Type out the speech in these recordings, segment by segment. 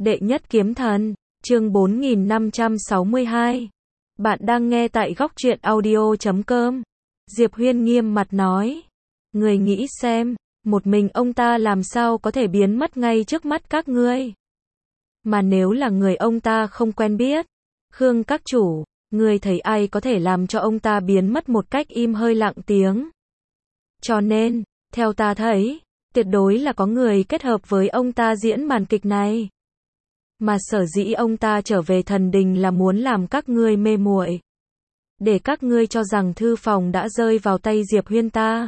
Đệ nhất kiếm thần, chương 4562. Bạn đang nghe tại góc truyện audio.com. Diệp Huyên nghiêm mặt nói. Người nghĩ xem, một mình ông ta làm sao có thể biến mất ngay trước mắt các ngươi. Mà nếu là người ông ta không quen biết, Khương các chủ, người thấy ai có thể làm cho ông ta biến mất một cách im hơi lặng tiếng. Cho nên, theo ta thấy, tuyệt đối là có người kết hợp với ông ta diễn màn kịch này. Mà sở dĩ ông ta trở về thần đình là muốn làm các ngươi mê muội, để các ngươi cho rằng thư phòng đã rơi vào tay Diệp Huyên ta.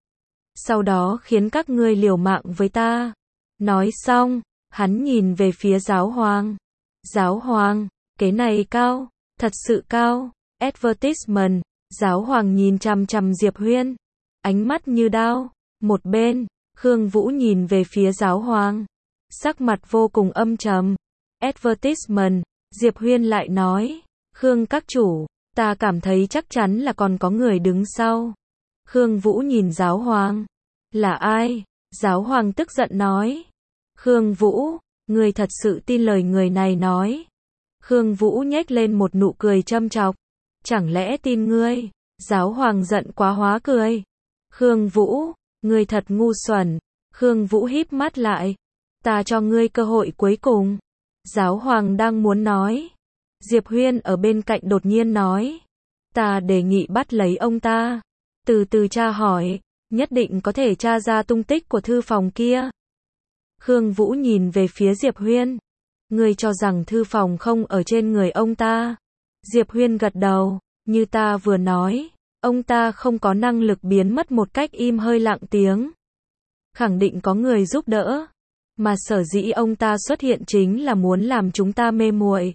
Sau đó khiến các ngươi liều mạng với ta. Nói xong, hắn nhìn về phía giáo hoàng. Giáo hoàng, cái này cao, thật sự cao. Advertisement, giáo hoàng nhìn chằm chằm Diệp Huyên, ánh mắt như đao. Một bên, Khương Vũ nhìn về phía giáo hoàng, sắc mặt vô cùng âm trầm. Advertisement, Diệp Huyên lại nói, Khương các chủ, ta cảm thấy chắc chắn là còn có người đứng sau. Khương Vũ nhìn giáo hoàng, là ai? Giáo hoàng tức giận nói. Khương Vũ, ngươi thật sự tin lời người này nói? Khương Vũ nhếch lên một nụ cười châm chọc. Chẳng lẽ tin ngươi? Giáo hoàng giận quá hóa cười. Khương Vũ, ngươi thật ngu xuẩn. Khương Vũ híp mắt lại. Ta cho ngươi cơ hội cuối cùng. Giáo hoàng đang muốn nói. Diệp Huyên ở bên cạnh đột nhiên nói. Ta đề nghị bắt lấy ông ta. Từ từ tra hỏi, nhất định có thể tra ra tung tích của thư phòng kia. Khương Vũ nhìn về phía Diệp Huyên. Ngươi cho rằng thư phòng không ở trên người ông ta. Diệp Huyên gật đầu, như ta vừa nói, ông ta không có năng lực biến mất một cách im hơi lặng tiếng. Khẳng định có người giúp đỡ. Mà sở dĩ ông ta xuất hiện chính là muốn làm chúng ta mê muội,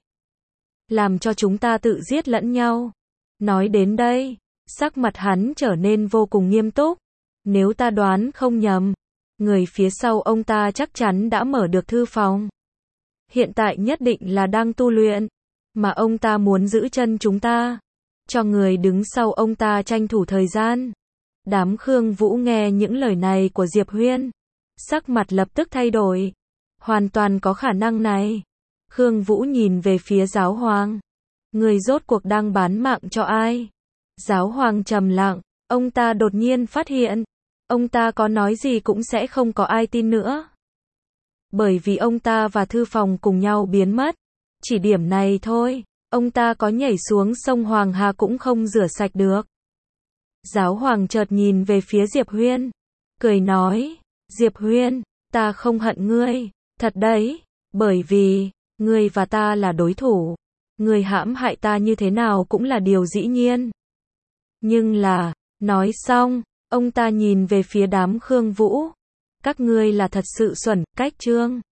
làm cho chúng ta tự giết lẫn nhau. Nói đến đây, sắc mặt hắn trở nên vô cùng nghiêm túc. Nếu ta đoán không nhầm, người phía sau ông ta chắc chắn đã mở được thư phòng. Hiện tại nhất định là đang tu luyện, mà ông ta muốn giữ chân chúng ta, cho người đứng sau ông ta tranh thủ thời gian. Đám Khương Vũ nghe những lời này của Diệp Huyên, sắc mặt lập tức thay đổi. Hoàn toàn có khả năng này. Khương Vũ nhìn về phía giáo hoàng. Người rốt cuộc đang bán mạng cho ai? Giáo hoàng trầm lặng, ông ta đột nhiên phát hiện, ông ta có nói gì cũng sẽ không có ai tin nữa. Bởi vì ông ta và thư phòng cùng nhau biến mất. Chỉ điểm này thôi, ông ta có nhảy xuống sông Hoàng Hà cũng không rửa sạch được. Giáo hoàng chợt nhìn về phía Diệp Huyên, cười nói, Diệp Huyên, ta không hận ngươi, thật đấy, bởi vì, ngươi và ta là đối thủ. Ngươi hãm hại ta như thế nào cũng là điều dĩ nhiên. Nhưng là, nói xong, ông ta nhìn về phía đám Khương Vũ. Các ngươi là thật sự xuẩn, cách chương.